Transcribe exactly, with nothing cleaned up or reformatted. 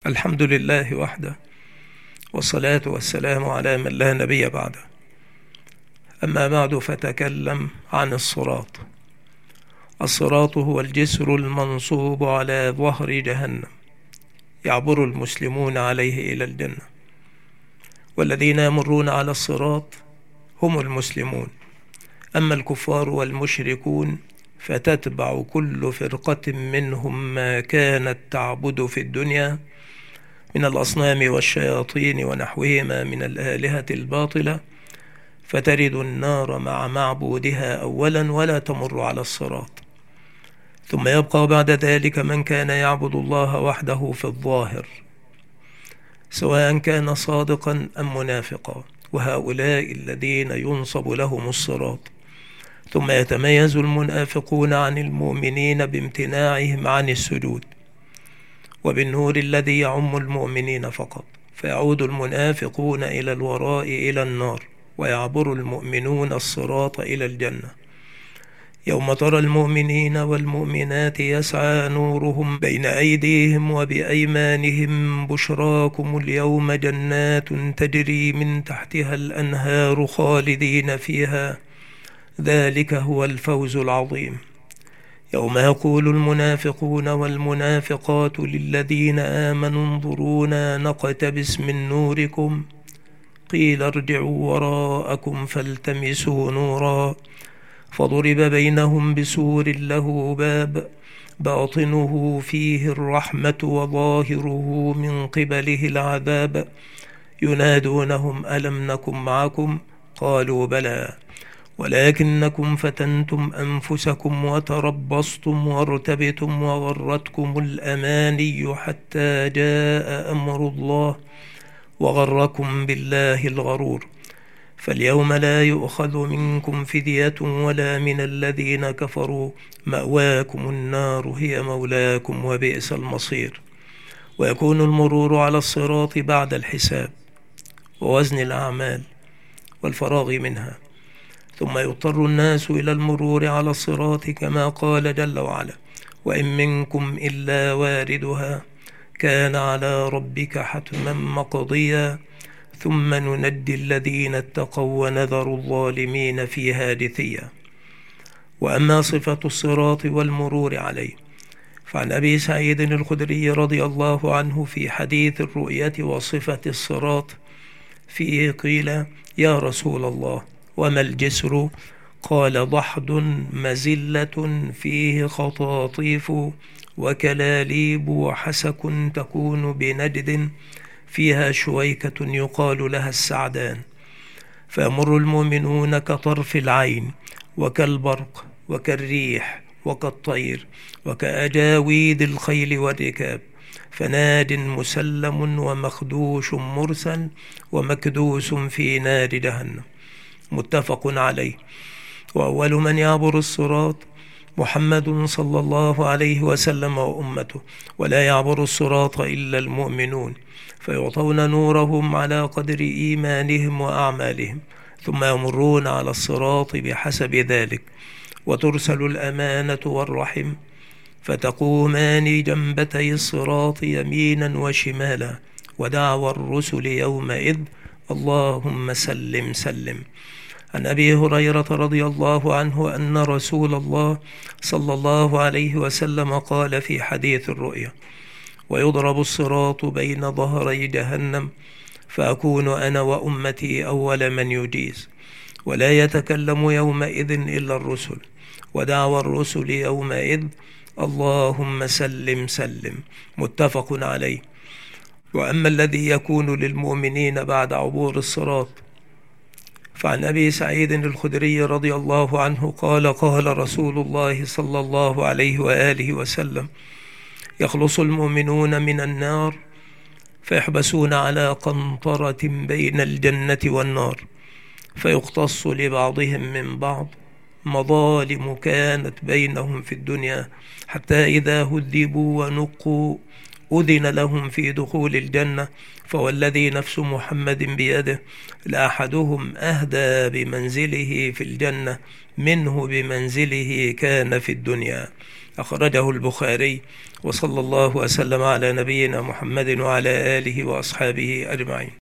الحمد لله وحده، والصلاة والسلام على من لا نبي بعده. أما بعد، فتكلم عن الصراط. الصراط هو الجسر المنصوب على ظهر جهنم، يعبر المسلمون عليه إلى الجنة، والذين يمرون على الصراط هم المسلمون. أما الكفار والمشركون فتتبع كل فرقة منهم ما كانت تعبد في الدنيا من الأصنام والشياطين ونحوهما من الآلهة الباطلة، فترد النار مع معبودها أولا ولا تمر على الصراط. ثم يبقى بعد ذلك من كان يعبد الله وحده في الظاهر، سواء كان صادقا أم منافقا، وهؤلاء الذين ينصب لهم الصراط. ثم يتميز المنافقون عن المؤمنين بامتناعهم عن السجود وبالنور الذي يعم المؤمنين فقط، فيعود المنافقون إلى الوراء إلى النار، ويعبر المؤمنون الصراط إلى الجنة. يوم ترى المؤمنين والمؤمنات يسعى نورهم بين أيديهم وبأيمانهم بشراكم اليوم جنات تجري من تحتها الأنهار خالدين فيها، ذلك هو الفوز العظيم. يوم يقول المنافقون والمنافقات للذين آمنوا انظرونا نقتبس من نوركم قيل ارجعوا وراءكم فالتمسوا نورا فضرب بينهم بسور له باب باطنه فيه الرحمة وظاهره من قبله العذاب ينادونهم ألم نكن معكم قالوا بلى ولكنكم فتنتم أنفسكم وتربصتم وارتبتم وغرتكم الأماني حتى جاء أمر الله وغركم بالله الغرور. فاليوم لا يؤخذ منكم فدية ولا من الذين كفروا، مأواكم النار هي مولاكم وبئس المصير. ويكون المرور على الصراط بعد الحساب ووزن الأعمال والفراغ منها، ثم يضطر الناس إلى المرور على الصراط كما قال جل وعلا: وإن منكم إلا واردها كان على ربك حتما مقضيا ثم ننجي الذين اتقوا ونذر الظالمين فيها جثيا. وأما صفة الصراط والمرور عليه، فعن أبي سعيد الخدري رضي الله عنه في حديث الرؤية وصفة الصراط فيه قيل: يا رسول الله وما الجسر؟ قال: ضحض مزلة فيه خطاطيف وكلاليب وحسك تكون بنجد فيها شويكة يقال لها السعدان، فيمر المؤمنون كطرف العين وكالبرق وكالريح وكالطير وكأجاويد الخيل والركاب، فناد مسلم ومخدوش مرسل ومكدوس في نار جهنم. متفق عليه. وأول من يعبر الصراط محمد صلى الله عليه وسلم وأمته، ولا يعبر الصراط إلا المؤمنون، فيعطون نورهم على قدر إيمانهم وأعمالهم، ثم يمرون على الصراط بحسب ذلك، وترسل الأمانة والرحم فتقومان جنبتي الصراط يمينا وشمالا، ودعوى الرسل يومئذ اللهم سلم سلم. عن أبي هريرة رضي الله عنه أن رسول الله صلى الله عليه وسلم قال في حديث الرؤيا: ويضرب الصراط بين ظهري جهنم فأكون أنا وأمتي أول من يجيز، ولا يتكلم يومئذ إلا الرسل، ودعوى الرسل يومئذ اللهم سلم سلم. متفق عليه. وأما الذي يكون للمؤمنين بعد عبور الصراط، فعن أبي سعيد الخدري رضي الله عنه قال: قال رسول الله صلى الله عليه وآله وسلم: يخلص المؤمنون من النار فيحبسون على قنطرة بين الجنة والنار، فيقتص لبعضهم من بعض مظالم كانت بينهم في الدنيا، حتى إذا هذبوا ونقوا أذن لهم في دخول الجنة. فوالذي نفس محمد بيده لأحدهم أهدى بمنزله في الجنة منه بمنزله كان في الدنيا. أخرجه البخاري وصلى الله وسلم على نبينا محمد وعلى آله وأصحابه أجمعين.